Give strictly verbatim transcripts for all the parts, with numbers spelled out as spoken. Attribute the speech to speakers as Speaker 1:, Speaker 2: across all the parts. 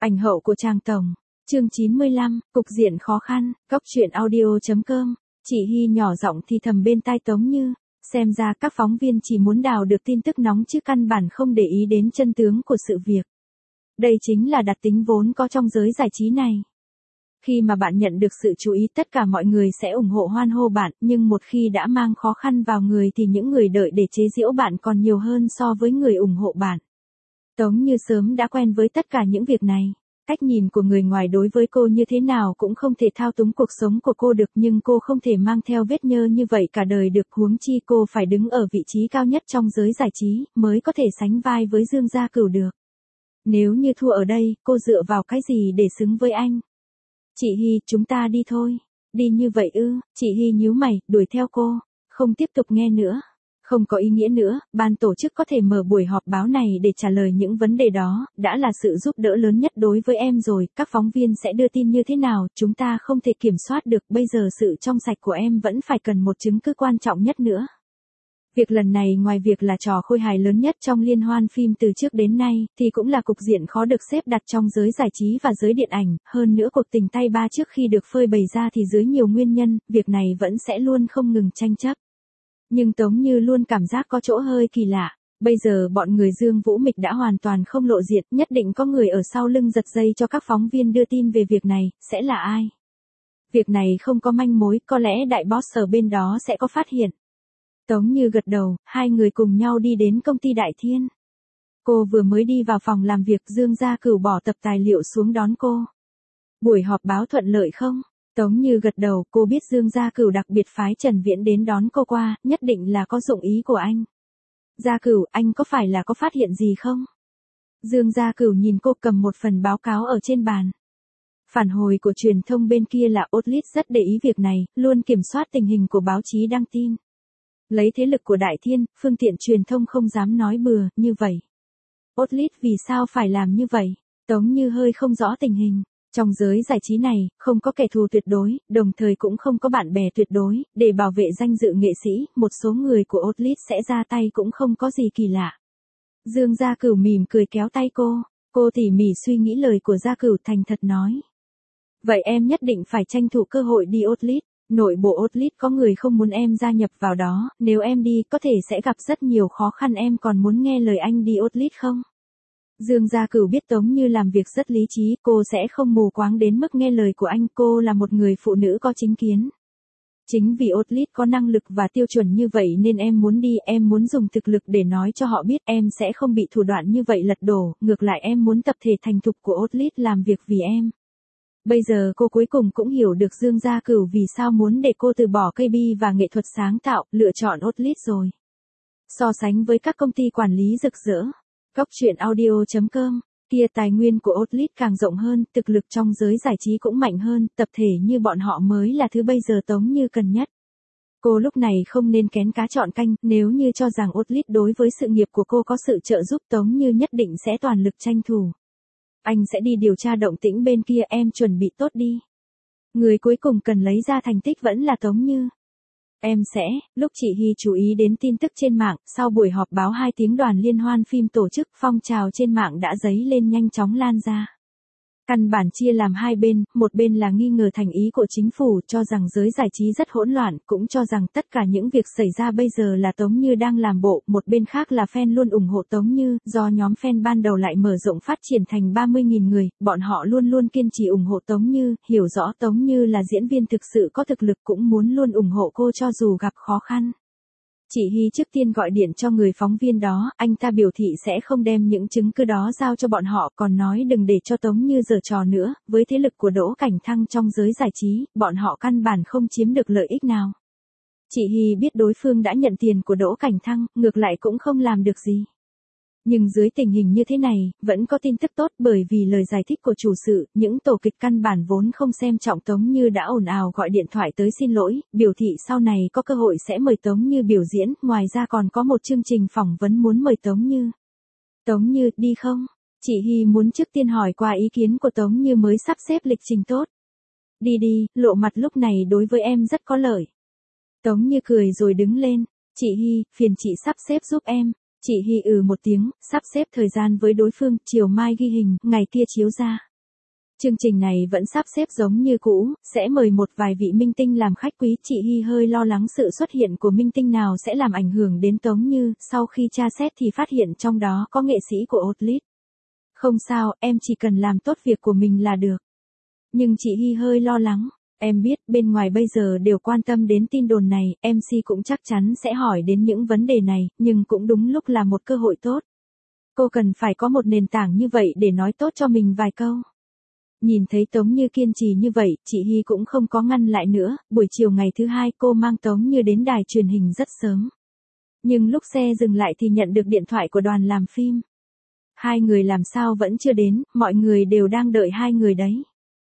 Speaker 1: Ảnh hậu của Tràng Tổng. Chương chín mươi lăm, cục diện khó khăn. Cóc truyện audio chấm com. Chị Hy nhỏ giọng thì thầm bên tai Tống Như, xem ra các phóng viên chỉ muốn đào được tin tức nóng chứ căn bản không để ý đến chân tướng của sự việc. Đây chính là đặc tính vốn có trong giới giải trí này. Khi mà bạn nhận được sự chú ý, tất cả mọi người sẽ ủng hộ hoan hô bạn, nhưng một khi đã mang khó khăn vào người thì những người đợi để chế giễu bạn còn nhiều hơn so với người ủng hộ bạn. Tống Như sớm đã quen với tất cả những việc này. Cách nhìn của người ngoài đối với cô như thế nào cũng không thể thao túng cuộc sống của cô được, nhưng cô không thể mang theo vết nhơ như vậy cả đời được, huống chi cô phải đứng ở vị trí cao nhất trong giới giải trí, mới có thể sánh vai với Dương Gia Cửu được. Nếu như thua ở đây, cô dựa vào cái gì để xứng với anh? Chị Hy, chúng ta đi thôi. Đi như vậy ư? Chị Hy nhíu mày, đuổi theo cô. Không tiếp tục nghe nữa. Không có ý nghĩa nữa, ban tổ chức có thể mở buổi họp báo này để trả lời những vấn đề đó, đã là sự giúp đỡ lớn nhất đối với em rồi, các phóng viên sẽ đưa tin như thế nào, chúng ta không thể kiểm soát được, bây giờ sự trong sạch của em vẫn phải cần một chứng cứ quan trọng nhất nữa. Việc lần này ngoài việc là trò khôi hài lớn nhất trong liên hoan phim từ trước đến nay, thì cũng là cục diện khó được xếp đặt trong giới giải trí và giới điện ảnh, hơn nữa cuộc tình tay ba trước khi được phơi bày ra thì dưới nhiều nguyên nhân, việc này vẫn sẽ luôn không ngừng tranh chấp. Nhưng Tống Như luôn cảm giác có chỗ hơi kỳ lạ, bây giờ bọn người Dương Vũ Mịch đã hoàn toàn không lộ diện, nhất định có người ở sau lưng giật dây cho các phóng viên đưa tin về việc này, sẽ là ai? Việc này không có manh mối, có lẽ đại boss ở bên đó sẽ có phát hiện. Tống Như gật đầu, hai người cùng nhau đi đến công ty Đại Thiên. Cô vừa mới đi vào phòng làm việc, Dương Gia Cửu bỏ tập tài liệu xuống đón cô. Buổi họp báo thuận lợi không? Tống Như gật đầu, cô biết Dương Gia Cửu đặc biệt phái Trần Viễn đến đón cô qua, nhất định là có dụng ý của anh. Gia Cửu, anh có phải là có phát hiện gì không? Dương Gia Cửu nhìn cô cầm một phần báo cáo ở trên bàn. Phản hồi của truyền thông bên kia là Otlit rất để ý việc này, luôn kiểm soát tình hình của báo chí đăng tin. Lấy thế lực của Đại Thiên, phương tiện truyền thông không dám nói bừa, như vậy. Otlit vì sao phải làm như vậy? Tống Như hơi không rõ tình hình. Trong giới giải trí này, không có kẻ thù tuyệt đối, đồng thời cũng không có bạn bè tuyệt đối, để bảo vệ danh dự nghệ sĩ, một số người của Otlit sẽ ra tay cũng không có gì kỳ lạ. Dương Gia Cửu mỉm cười kéo tay cô, cô tỉ mỉ suy nghĩ lời của Gia Cửu, thành thật nói. Vậy em nhất định phải tranh thủ cơ hội đi Otlit, nội bộ Otlit có người không muốn em gia nhập vào đó, nếu em đi có thể sẽ gặp rất nhiều khó khăn, em còn muốn nghe lời anh đi Otlit không? Dương Gia Cửu biết Tống Như làm việc rất lý trí, cô sẽ không mù quáng đến mức nghe lời của anh, cô là một người phụ nữ có chính kiến. Chính vì Otlit có năng lực và tiêu chuẩn như vậy nên em muốn đi, em muốn dùng thực lực để nói cho họ biết em sẽ không bị thủ đoạn như vậy lật đổ, ngược lại em muốn tập thể thành thục của Otlit làm việc vì em. Bây giờ cô cuối cùng cũng hiểu được Dương Gia Cửu vì sao muốn để cô từ bỏ cây bi và nghệ thuật sáng tạo, lựa chọn Otlit rồi. So sánh với các công ty quản lý rực rỡ. Cóc truyện audio chấm com, kia tài nguyên của Otlit càng rộng hơn, thực lực trong giới giải trí cũng mạnh hơn, tập thể như bọn họ mới là thứ bây giờ Tống Như cần nhất. Cô lúc này không nên kén cá chọn canh, nếu như cho rằng Otlit đối với sự nghiệp của cô có sự trợ giúp, Tống Như nhất định sẽ toàn lực tranh thủ. Anh sẽ đi điều tra động tĩnh bên kia, em chuẩn bị tốt đi. Người cuối cùng cần lấy ra thành tích vẫn là Tống Như. Em sẽ, lúc chị Hy chú ý đến tin tức trên mạng, sau buổi họp báo hai tiếng đoàn liên hoan phim tổ chức, phong trào trên mạng đã dấy lên nhanh chóng lan ra. Căn bản chia làm hai bên, một bên là nghi ngờ thành ý của chính phủ, cho rằng giới giải trí rất hỗn loạn, cũng cho rằng tất cả những việc xảy ra bây giờ là Tống Như đang làm bộ, một bên khác là fan luôn ủng hộ Tống Như, do nhóm fan ban đầu lại mở rộng phát triển thành ba mươi nghìn người, bọn họ luôn luôn kiên trì ủng hộ Tống Như, hiểu rõ Tống Như là diễn viên thực sự có thực lực, cũng muốn luôn ủng hộ cô cho dù gặp khó khăn. Chị Hy trước tiên gọi điện cho người phóng viên đó, anh ta biểu thị sẽ không đem những chứng cứ đó giao cho bọn họ, còn nói đừng để cho Tống Như giở trò nữa, với thế lực của Đỗ Cảnh Thăng trong giới giải trí, bọn họ căn bản không chiếm được lợi ích nào. Chị Hy biết đối phương đã nhận tiền của Đỗ Cảnh Thăng, ngược lại cũng không làm được gì. Nhưng dưới tình hình như thế này, vẫn có tin tức tốt, bởi vì lời giải thích của chủ sự, những tổ kịch căn bản vốn không xem trọng Tống Như đã ồn ào gọi điện thoại tới xin lỗi, biểu thị sau này có cơ hội sẽ mời Tống Như biểu diễn, ngoài ra còn có một chương trình phỏng vấn muốn mời Tống Như. Tống Như, đi không? Chị Hy muốn trước tiên hỏi qua ý kiến của Tống Như mới sắp xếp lịch trình tốt. Đi đi, lộ mặt lúc này đối với em rất có lợi. Tống Như cười rồi đứng lên, chị Hy, phiền chị sắp xếp giúp em. Chị Hy ừ một tiếng, sắp xếp thời gian với đối phương, chiều mai ghi hình, ngày kia chiếu ra. Chương trình này vẫn sắp xếp giống như cũ, sẽ mời một vài vị minh tinh làm khách quý. Chị Hy hơi lo lắng sự xuất hiện của minh tinh nào sẽ làm ảnh hưởng đến Tống Như, sau khi tra xét thì phát hiện trong đó có nghệ sĩ của Otlit. Không sao, em chỉ cần làm tốt việc của mình là được. Nhưng chị Hy hơi lo lắng, em biết bên ngoài bây giờ đều quan tâm đến tin đồn này, em xê cũng chắc chắn sẽ hỏi đến những vấn đề này, nhưng cũng đúng lúc là một cơ hội tốt. Cô cần phải có một nền tảng như vậy để nói tốt cho mình vài câu. Nhìn thấy Tống Như kiên trì như vậy, chị Hy cũng không có ngăn lại nữa. Buổi chiều ngày thứ hai cô mang Tống Như đến đài truyền hình rất sớm. Nhưng lúc xe dừng lại thì nhận được điện thoại của đoàn làm phim. Hai người làm sao vẫn chưa đến, mọi người đều đang đợi hai người đấy.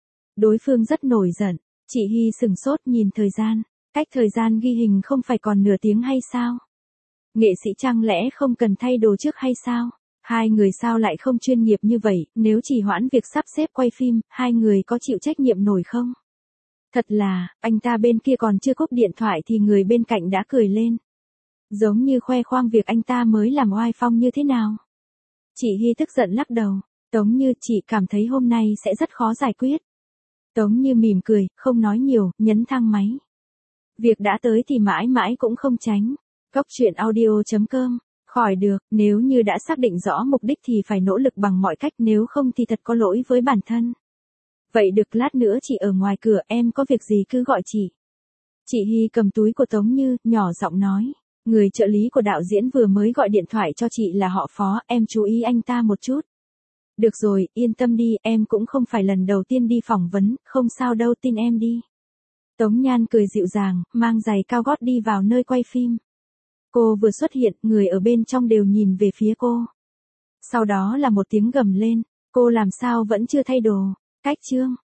Speaker 1: Đối phương rất nổi giận, chị Hy sừng sốt nhìn thời gian. Cách thời gian ghi hình không phải còn nửa tiếng hay sao? Nghệ sĩ chẳng lẽ không cần thay đồ trước hay sao? Hai người sao lại không chuyên nghiệp như vậy, nếu chỉ hoãn việc sắp xếp quay phim, hai người có chịu trách nhiệm nổi không? Thật là, anh ta bên kia còn chưa cúp điện thoại thì người bên cạnh đã cười lên. Giống như khoe khoang việc anh ta mới làm oai phong như thế nào. Chị Hy tức giận lắc đầu, Tống Như chị cảm thấy hôm nay sẽ rất khó giải quyết. Tống Như mỉm cười, không nói nhiều, nhấn thang máy. Việc đã tới thì mãi mãi cũng không tránh. Cốc truyện audio chấm com. Khỏi được, nếu như đã xác định rõ mục đích thì phải nỗ lực bằng mọi cách, nếu không thì thật có lỗi với bản thân. Vậy được, lát nữa chị ở ngoài cửa, em có việc gì cứ gọi chị. Chị Hy cầm túi của Tống Như, nhỏ giọng nói. Người trợ lý của đạo diễn vừa mới gọi điện thoại cho chị là họ Phó, em chú ý anh ta một chút. Được rồi, yên tâm đi, em cũng không phải lần đầu tiên đi phỏng vấn, không sao đâu, tin em đi. Tống Nhan cười dịu dàng, mang giày cao gót đi vào nơi quay phim. Cô vừa xuất hiện, người ở bên trong đều nhìn về phía cô. Sau đó là một tiếng gầm lên, cô làm sao vẫn chưa thay đồ, cách chương.